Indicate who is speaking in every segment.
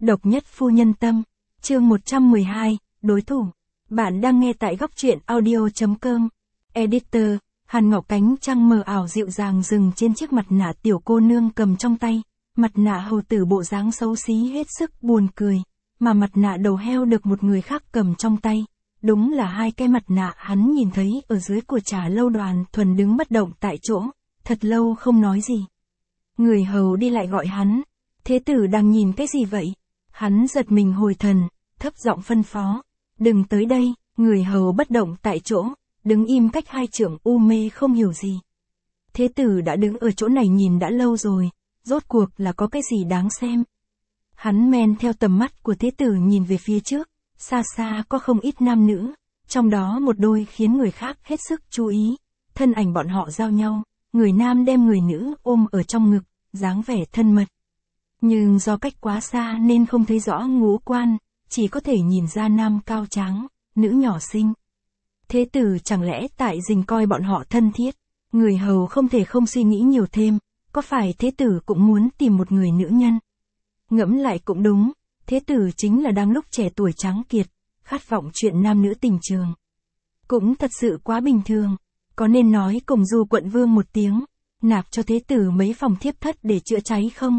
Speaker 1: Độc nhất phu nhân tâm, chương 112, đối thủ. Bạn đang nghe tại góc truyện audio.com. Editor, Hàn Ngọc cánh trăng mờ ảo dịu dàng dừng trên chiếc mặt nạ tiểu cô nương cầm trong tay, mặt nạ hầu tử bộ dáng xấu xí hết sức buồn cười, mà mặt nạ đầu heo được một người khác cầm trong tay. Đúng là hai cái mặt nạ hắn nhìn thấy ở dưới của Trà Lâu. Đoàn Thuần đứng bất động tại chỗ, thật lâu không nói gì. Người hầu đi lại gọi hắn, thế tử đang nhìn cái gì vậy? Hắn giật mình hồi thần, thấp giọng phân phó, đừng tới đây. Người hầu bất động tại chỗ, đứng im cách hai trượng u mê không hiểu gì. Thế tử đã đứng ở chỗ này nhìn đã lâu rồi, rốt cuộc là có cái gì đáng xem. Hắn men theo tầm mắt của thế tử nhìn về phía trước, xa xa có không ít nam nữ, trong đó một đôi khiến người khác hết sức chú ý. Thân ảnh bọn họ giao nhau, người nam đem người nữ ôm ở trong ngực, dáng vẻ thân mật. Nhưng do cách quá xa nên không thấy rõ ngũ quan, chỉ có thể nhìn ra nam cao tráng, nữ nhỏ xinh. Thế tử chẳng lẽ tại rình coi bọn họ thân thiết? Người hầu không thể không suy nghĩ nhiều thêm, có phải thế tử cũng muốn tìm một người nữ nhân? Ngẫm lại cũng đúng, thế tử chính là đang lúc trẻ tuổi trắng kiệt, khát vọng chuyện nam nữ tình trường. Cũng thật sự quá bình thường, có nên nói cùng Du quận vương một tiếng, nạp cho thế tử mấy phòng thiếp thất để chữa cháy không?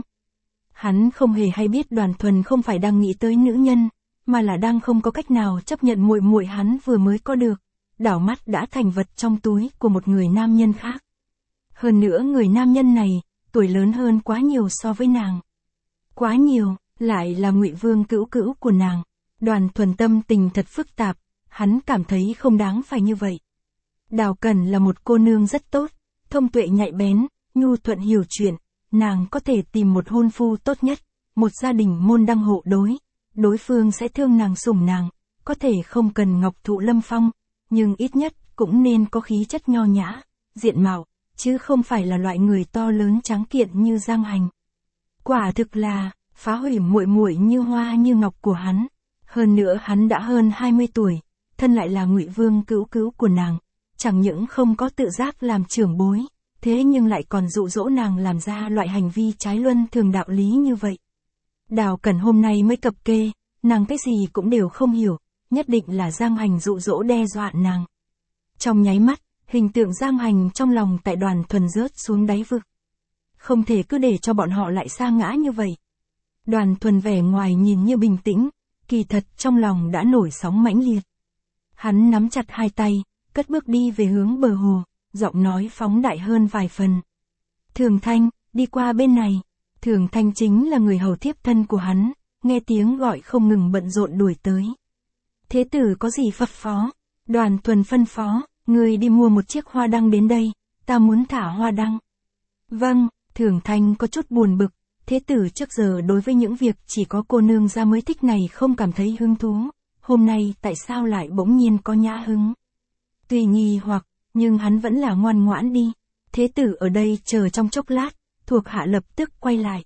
Speaker 1: Hắn không hề hay biết Đoàn Thuần không phải đang nghĩ tới nữ nhân, mà là đang không có cách nào chấp nhận muội muội hắn vừa mới có được, đảo mắt đã thành vật trong túi của một người nam nhân khác. Hơn nữa người nam nhân này, tuổi lớn hơn quá nhiều so với nàng. Quá nhiều, lại là Ngụy Vương cữu cữu của nàng. Đoàn Thuần tâm tình thật phức tạp, hắn cảm thấy không đáng phải như vậy. Đào Cẩn là một cô nương rất tốt, thông tuệ nhạy bén, nhu thuận hiểu chuyện, nàng có thể tìm một hôn phu tốt nhất, một gia đình môn đăng hộ đối. Đối phương sẽ thương nàng sủng nàng, có thể không cần ngọc thụ lâm phong, nhưng ít nhất cũng nên có khí chất nho nhã, diện mạo, chứ không phải là loại người to lớn tráng kiện như Giang Hành. Quả thực là phá hủy muội muội như hoa như ngọc của hắn. Hơn nữa hắn đã hơn 20 tuổi, thân lại là Ngụy Vương cữu cữu của nàng, chẳng những không có tự giác làm trưởng bối, thế nhưng lại còn dụ dỗ nàng làm ra loại hành vi trái luân thường đạo lý như vậy. Đào Cẩn hôm nay mới cập kê, nàng cái gì cũng đều không hiểu, nhất định là Giang Hành dụ dỗ đe dọa nàng. Trong nháy mắt, hình tượng Giang Hành trong lòng tại Đoàn Thuần rớt xuống đáy vực. Không thể cứ để cho bọn họ lại sa ngã như vậy. Đoàn Thuần vẻ ngoài nhìn như bình tĩnh, kỳ thật trong lòng đã nổi sóng mãnh liệt. Hắn nắm chặt hai tay, cất bước đi về hướng bờ hồ, giọng nói phóng đại hơn vài phần. Thường Thanh, đi qua bên này. Thường Thanh chính là người hầu thiếp thân của hắn, nghe tiếng gọi không ngừng bận rộn đuổi tới. Thế tử có gì phật phó? Đoàn Thuần phân phó, người đi mua một chiếc hoa đăng đến đây, ta muốn thả hoa đăng. Vâng, Thường Thanh có chút buồn bực, thế tử trước giờ đối với những việc chỉ có cô nương ra mới thích này không cảm thấy hứng thú, hôm nay tại sao lại bỗng nhiên có nhã hứng? Tuy nghi hoặc, nhưng hắn vẫn là ngoan ngoãn đi. Thế tử ở đây chờ trong chốc lát, thuộc hạ lập tức quay lại.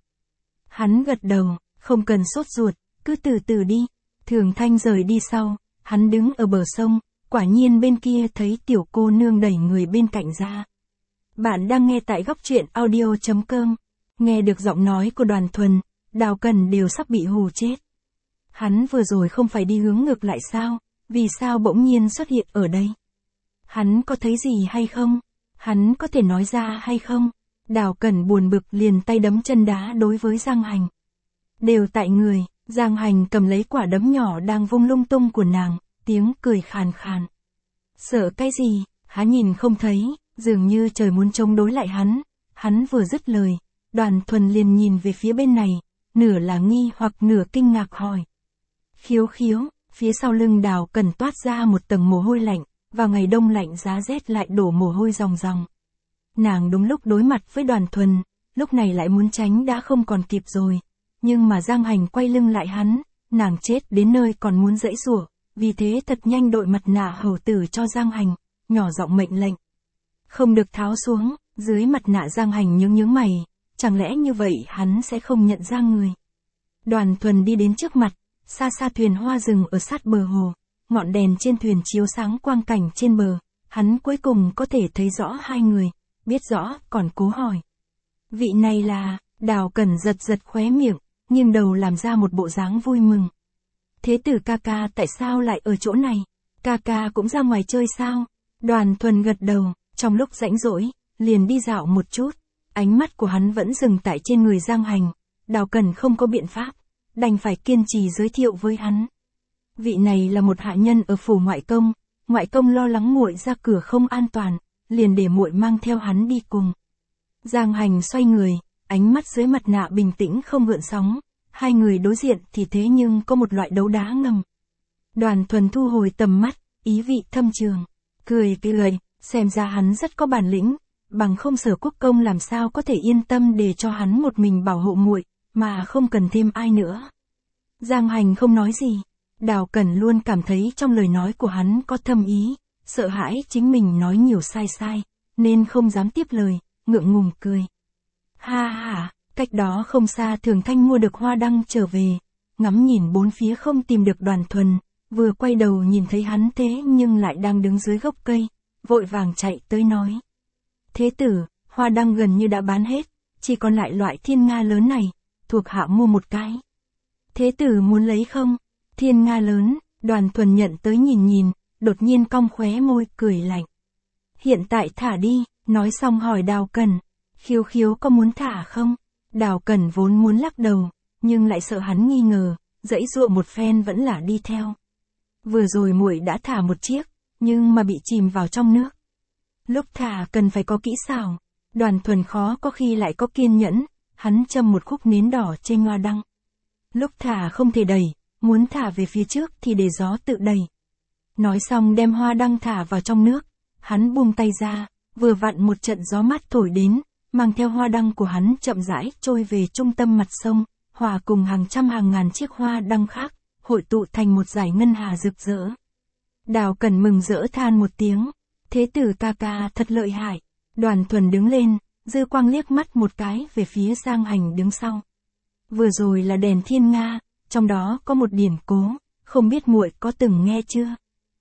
Speaker 1: Hắn gật đầu, không cần sốt ruột, cứ từ từ đi. Thường Thanh rời đi sau, hắn đứng ở bờ sông, quả nhiên bên kia thấy tiểu cô nương đẩy người bên cạnh ra. Bạn đang nghe tại góc truyện audio.com. Nghe được giọng nói của Đoàn Thuần, Đào Cẩn đều sắp bị hù chết. Hắn vừa rồi không phải đi hướng ngược lại sao, vì sao bỗng nhiên xuất hiện ở đây? Hắn có thấy gì hay không? Hắn có thể nói ra hay không? Đào Cẩn buồn bực liền tay đấm chân đá đối với Giang Hành. Đều tại người. Giang Hành cầm lấy quả đấm nhỏ đang vung lung tung của nàng, tiếng cười khàn khàn. Sợ cái gì? Hắn nhìn không thấy, dường như trời muốn chống đối lại hắn. Hắn vừa dứt lời, Đoàn Thuần liền nhìn về phía bên này, nửa là nghi hoặc nửa kinh ngạc hỏi. Khiếu khiếu, phía sau lưng Đào Cẩn toát ra một tầng mồ hôi lạnh, vào ngày đông lạnh giá rét lại đổ mồ hôi ròng ròng. Nàng đúng lúc đối mặt với Đoàn Thuần, lúc này lại muốn tránh đã không còn kịp rồi. Nhưng mà Giang Hành quay lưng lại hắn, nàng chết đến nơi còn muốn giãy giụa, vì thế thật nhanh đội mặt nạ hầu tử cho Giang Hành, nhỏ giọng mệnh lệnh. Không được tháo xuống. Dưới mặt nạ Giang Hành nhướng mày, chẳng lẽ như vậy hắn sẽ không nhận ra người. Đoàn Thuần đi đến trước mặt, xa xa thuyền hoa dừng ở sát bờ hồ, ngọn đèn trên thuyền chiếu sáng quang cảnh trên bờ, hắn cuối cùng có thể thấy rõ hai người, biết rõ còn cố hỏi. Vị này là, Đào Cẩn giật giật khóe miệng, nghiêng đầu làm ra một bộ dáng vui mừng. Thế tử ca ca tại sao lại ở chỗ này? Ca ca cũng ra ngoài chơi sao? Đoàn Thuần gật đầu, trong lúc rảnh rỗi, liền đi dạo một chút. Ánh mắt của hắn vẫn dừng tại trên người Giang Hành. Đào Cẩn không có biện pháp, đành phải kiên trì giới thiệu với hắn. Vị này là một hạ nhân ở phủ ngoại công lo lắng muội ra cửa không an toàn, liền để muội mang theo hắn đi cùng. Giang Hành xoay người, ánh mắt dưới mặt nạ bình tĩnh không gợn sóng, hai người đối diện thì thế nhưng có một loại đấu đá ngầm. Đoàn Thuần thu hồi tầm mắt, ý vị thâm trường, cười, xem ra hắn rất có bản lĩnh, bằng không Sở Quốc công làm sao có thể yên tâm để cho hắn một mình bảo hộ muội, mà không cần thêm ai nữa. Giang Hành không nói gì, Đào Cẩn luôn cảm thấy trong lời nói của hắn có thâm ý, sợ hãi chính mình nói nhiều sai, nên không dám tiếp lời, ngượng ngùng cười. Ha, cách đó không xa Thường Thanh mua được hoa đăng trở về, ngắm nhìn bốn phía không tìm được Đoàn Thuần, vừa quay đầu nhìn thấy hắn thế nhưng lại đang đứng dưới gốc cây, vội vàng chạy tới nói. Thế tử, hoa đăng gần như đã bán hết, chỉ còn lại loại thiên nga lớn này, thuộc hạ mua một cái. Thế tử muốn lấy không? Thiên nga lớn, Đoàn Thuần nhận tới nhìn, đột nhiên cong khóe môi cười lạnh. Hiện tại thả đi, nói xong hỏi Đào Cẩn, Khiếu có muốn thả không? Đào Cẩn vốn muốn lắc đầu, nhưng lại sợ hắn nghi ngờ, dãy dụa một phen vẫn là đi theo. Vừa rồi muội đã thả một chiếc, nhưng mà bị chìm vào trong nước. Lúc thả cần phải có kỹ xảo, Đoàn Thuần khó có khi lại có kiên nhẫn, hắn châm một khúc nến đỏ trên hoa đăng. Lúc thả không thể đẩy, muốn thả về phía trước thì để gió tự đẩy. Nói xong đem hoa đăng thả vào trong nước, hắn buông tay ra, vừa vặn một trận gió mát thổi đến, mang theo hoa đăng của hắn chậm rãi trôi về trung tâm mặt sông, hòa cùng hàng trăm hàng ngàn chiếc hoa đăng khác, hội tụ thành một dải ngân hà rực rỡ. Đào Cẩn mừng rỡ than một tiếng, thế tử ca ca thật lợi hại. Đoàn Thuần đứng lên, dư quang liếc mắt một cái về phía Giang Hành đứng sau. Vừa rồi là đèn thiên nga, trong đó có một điển cố, không biết muội có từng nghe chưa?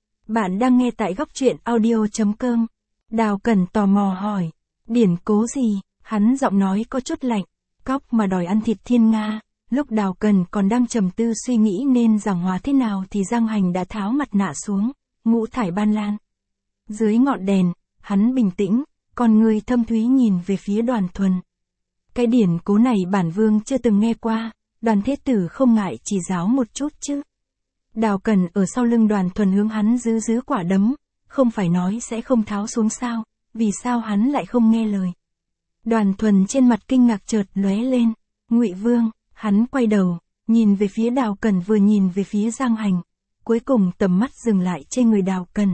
Speaker 1: Bạn đang nghe tại góc truyện audio.com. Đào Cẩn tò mò hỏi, điển cố gì? Hắn giọng nói có chút lạnh, cóc mà đòi ăn thịt thiên nga. Lúc Đào Cẩn còn đang trầm tư suy nghĩ nên giảng hòa thế nào thì Giang Hành đã tháo mặt nạ xuống, ngũ thải ban lan. Dưới ngọn đèn, hắn bình tĩnh, con người thâm thúy nhìn về phía Đoàn Thuần. Cái điển cố này bản vương chưa từng nghe qua, Đoàn thế tử không ngại chỉ giáo một chút chứ. Đào Cẩn ở sau lưng Đoàn Thuần hướng hắn giữ quả đấm, không phải nói sẽ không tháo xuống sao, vì sao hắn lại không nghe lời. Đoàn Thuần trên mặt kinh ngạc chợt lóe lên, Ngụy Vương, hắn quay đầu, nhìn về phía Đào Cẩn vừa nhìn về phía Giang Hành, cuối cùng tầm mắt dừng lại trên người Đào Cẩn.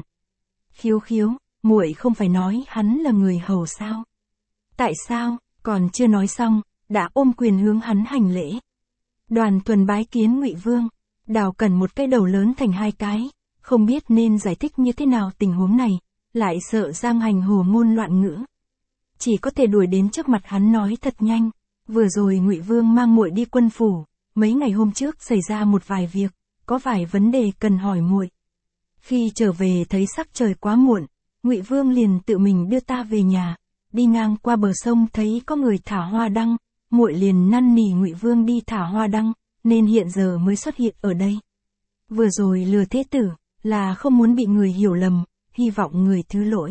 Speaker 1: Khiếu, muội không phải nói hắn là người hầu sao? Tại sao? Còn chưa nói xong, đã ôm quyền hướng hắn hành lễ. Đoàn Thuần bái kiến Ngụy Vương. Đào Cẩn một cái đầu lớn thành hai cái, không biết nên giải thích như thế nào tình huống này, lại sợ Giang Hành hồ ngôn loạn ngữ. Chỉ có thể đuổi đến trước mặt hắn nói thật nhanh, vừa rồi Ngụy Vương mang muội đi quân phủ, mấy ngày hôm trước xảy ra một vài việc, có vài vấn đề cần hỏi muội. Khi trở về thấy sắc trời quá muộn, Ngụy Vương liền tự mình đưa ta về nhà, đi ngang qua bờ sông thấy có người thả hoa đăng, muội liền năn nỉ Ngụy Vương đi thả hoa đăng, nên hiện giờ mới xuất hiện ở đây. Vừa rồi lừa thế tử, là không muốn bị người hiểu lầm, hy vọng người thứ lỗi.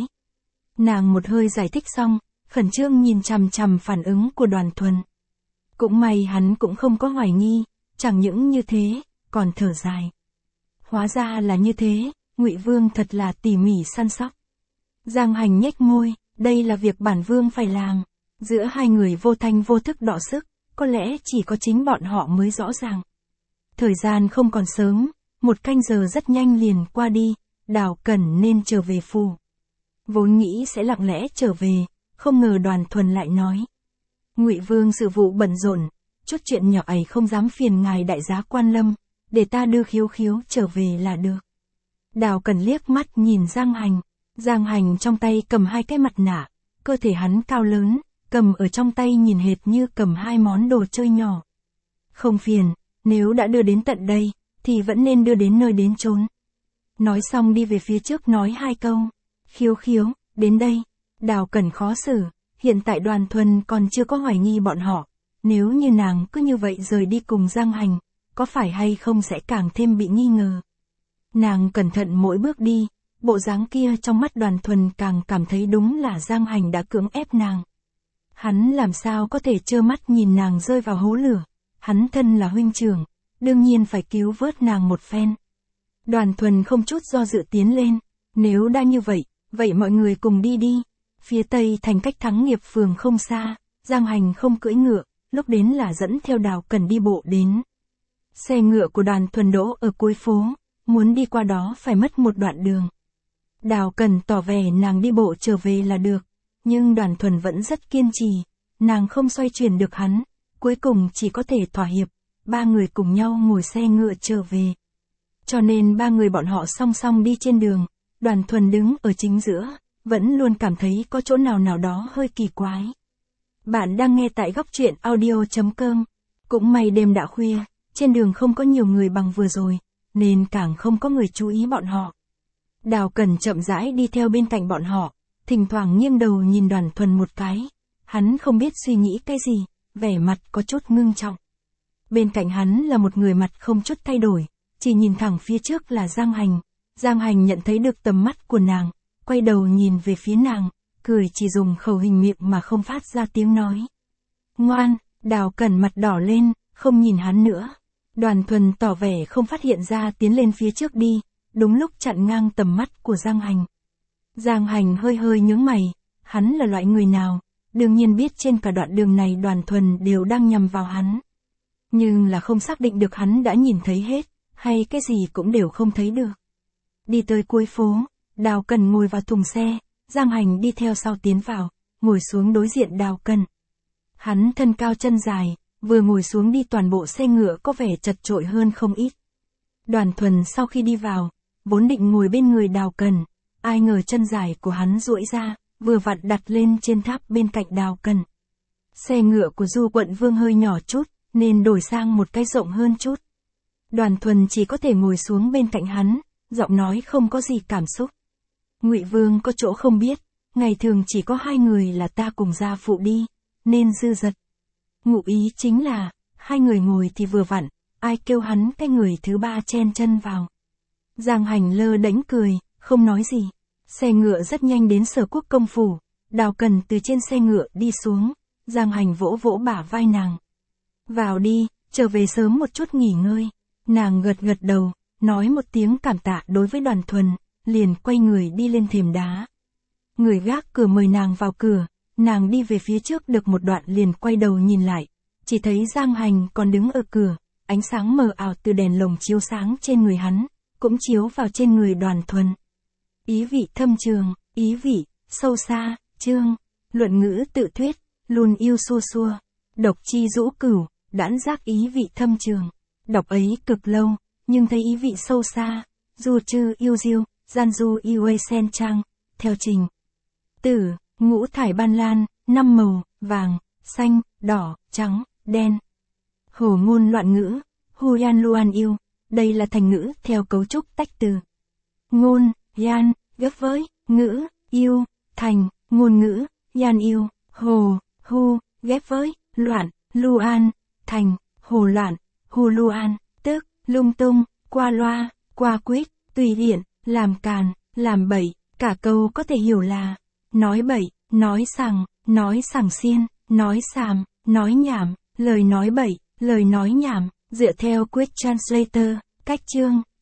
Speaker 1: Nàng một hơi giải thích xong, khẩn trương nhìn chằm chằm phản ứng của Đoàn Thuần. Cũng may hắn cũng không có hoài nghi, chẳng những như thế, còn thở dài. Hóa ra là như thế, Ngụy Vương thật là tỉ mỉ săn sóc. Giang Hành nhếch môi, đây là việc bản vương phải làm. Giữa hai người vô thanh vô thức đọ sức, có lẽ chỉ có chính bọn họ mới rõ ràng. Thời gian không còn sớm, một canh giờ rất nhanh liền qua đi, Đào Cẩn nên trở về phủ. Vốn nghĩ sẽ lặng lẽ trở về, không ngờ Đoàn Thuần lại nói. Ngụy Vương sự vụ bận rộn, chút chuyện nhỏ ấy không dám phiền ngài đại giá Quan Lâm, để ta đưa Khiếu trở về là được. Đào Cẩn liếc mắt nhìn Giang Hành trong tay cầm hai cái mặt nạ, cơ thể hắn cao lớn, cầm ở trong tay nhìn hệt như cầm hai món đồ chơi nhỏ. Không phiền, nếu đã đưa đến tận đây, thì vẫn nên đưa đến nơi đến chốn. Nói xong đi về phía trước nói hai câu. Khiếu, đến đây. Đào Cẩn khó xử, hiện tại Đoàn Thuần còn chưa có hoài nghi bọn họ, nếu như nàng cứ như vậy rời đi cùng Giang Hành, có phải hay không sẽ càng thêm bị nghi ngờ. Nàng cẩn thận mỗi bước đi, bộ dáng kia trong mắt Đoàn Thuần càng cảm thấy đúng là Giang Hành đã cưỡng ép nàng. Hắn làm sao có thể trơ mắt nhìn nàng rơi vào hố lửa, hắn thân là huynh trưởng, đương nhiên phải cứu vớt nàng một phen. Đoàn Thuần không chút do dự tiến lên, nếu đã như vậy, vậy mọi người cùng đi đi. Phía tây thành cách Thắng Nghiệp phường không xa, Giang Hành không cưỡi ngựa, lúc đến là dẫn theo Đào Cần đi bộ đến. Xe ngựa của Đoàn Thuần đỗ ở cuối phố, muốn đi qua đó phải mất một đoạn đường. Đào Cần tỏ vẻ nàng đi bộ trở về là được, nhưng Đoàn Thuần vẫn rất kiên trì, nàng không xoay chuyển được hắn, cuối cùng chỉ có thể thỏa hiệp, ba người cùng nhau ngồi xe ngựa trở về. Cho nên ba người bọn họ song song đi trên đường, Đoàn Thuần đứng ở chính giữa, vẫn luôn cảm thấy có chỗ nào đó hơi kỳ quái. Bạn đang nghe tại góc truyện audio.com. Cũng may đêm đã khuya, trên đường không có nhiều người bằng vừa rồi, nên càng không có người chú ý bọn họ. Đào Cần chậm rãi đi theo bên cạnh bọn họ, thỉnh thoảng nghiêng đầu nhìn Đoàn Thuần một cái. Hắn không biết suy nghĩ cái gì, vẻ mặt có chút ngưng trọng. Bên cạnh hắn là một người mặt không chút thay đổi, chỉ nhìn thẳng phía trước là Giang Hành. Giang Hành nhận thấy được tầm mắt của nàng, quay đầu nhìn về phía nàng, cười chỉ dùng khẩu hình miệng mà không phát ra tiếng nói. Ngoan, Đào Cần mặt đỏ lên, không nhìn hắn nữa. Đoàn Thuần tỏ vẻ không phát hiện ra tiến lên phía trước đi, đúng lúc chặn ngang tầm mắt của Giang Hành. Giang Hành hơi hơi nhướng mày, hắn là loại người nào, đương nhiên biết trên cả đoạn đường này Đoàn Thuần đều đang nhằm vào hắn. Nhưng là không xác định được hắn đã nhìn thấy hết, hay cái gì cũng đều không thấy được. Đi tới cuối phố, Đào Cần ngồi vào thùng xe, Giang Hành đi theo sau tiến vào, ngồi xuống đối diện Đào Cần. Hắn thân cao chân dài, vừa ngồi xuống đi toàn bộ xe ngựa có vẻ chật chội hơn không ít. Đoàn Thuần sau khi đi vào, vốn định ngồi bên người Đào Cần, ai ngờ chân dài của hắn duỗi ra, vừa vặn đặt lên trên tháp bên cạnh Đào Cần. Xe ngựa của Du Quận Vương hơi nhỏ chút, nên đổi sang một cái rộng hơn chút. Đoàn Thuần chỉ có thể ngồi xuống bên cạnh hắn, giọng nói không có gì cảm xúc. Ngụy Vương có chỗ không biết, ngày thường chỉ có hai người là ta cùng gia phụ đi, nên dư dật. Ngụ ý chính là, hai người ngồi thì vừa vặn, ai kêu hắn cái người thứ ba chen chân vào. Giang Hành lơ đễnh cười, không nói gì. Xe ngựa rất nhanh đến Sở Quốc công phủ, Đào Cần từ trên xe ngựa đi xuống, Giang Hành vỗ vỗ bả vai nàng. Vào đi, trở về sớm một chút nghỉ ngơi. Nàng gật gật đầu, nói một tiếng cảm tạ đối với Đoàn Thuần, liền quay người đi lên thềm đá. Người gác cửa mời nàng vào cửa, nàng đi về phía trước được một đoạn liền quay đầu nhìn lại, chỉ thấy Giang Hành còn đứng ở cửa, ánh sáng mờ ảo từ đèn lồng chiếu sáng trên người hắn, cũng chiếu vào trên người Đoàn Thuần. Ý vị thâm trường, ý vị, sâu xa, chương, luận ngữ tự thuyết, lùn yêu xua xua, độc chi rũ cửu, đãn giác ý vị thâm trường. Đọc ấy cực lâu, nhưng thấy ý vị sâu xa, du chư yêu diêu, gian du yêu sen trang, theo trình. Tử, ngũ thải ban lan, 5 màu, vàng, xanh, đỏ, trắng, đen. Hổ ngôn loạn ngữ, hu yan luan yêu, đây là thành ngữ theo cấu trúc tách từ. Ngôn, yan, ghép với, ngữ, yêu, thành, ngôn ngữ, yan yêu, hồ, hu, ghép với, loạn, luan, thành, hồ loạn, hu luan, tức, lung tung, qua loa, qua quýt, tùy tiện, làm càn, làm bậy, cả câu có thể hiểu là nói bậy, nói sằng xiên, nói xàm, nói nhảm, lời nói bậy, lời nói nhảm, dựa theo Quick Translator, cách chương.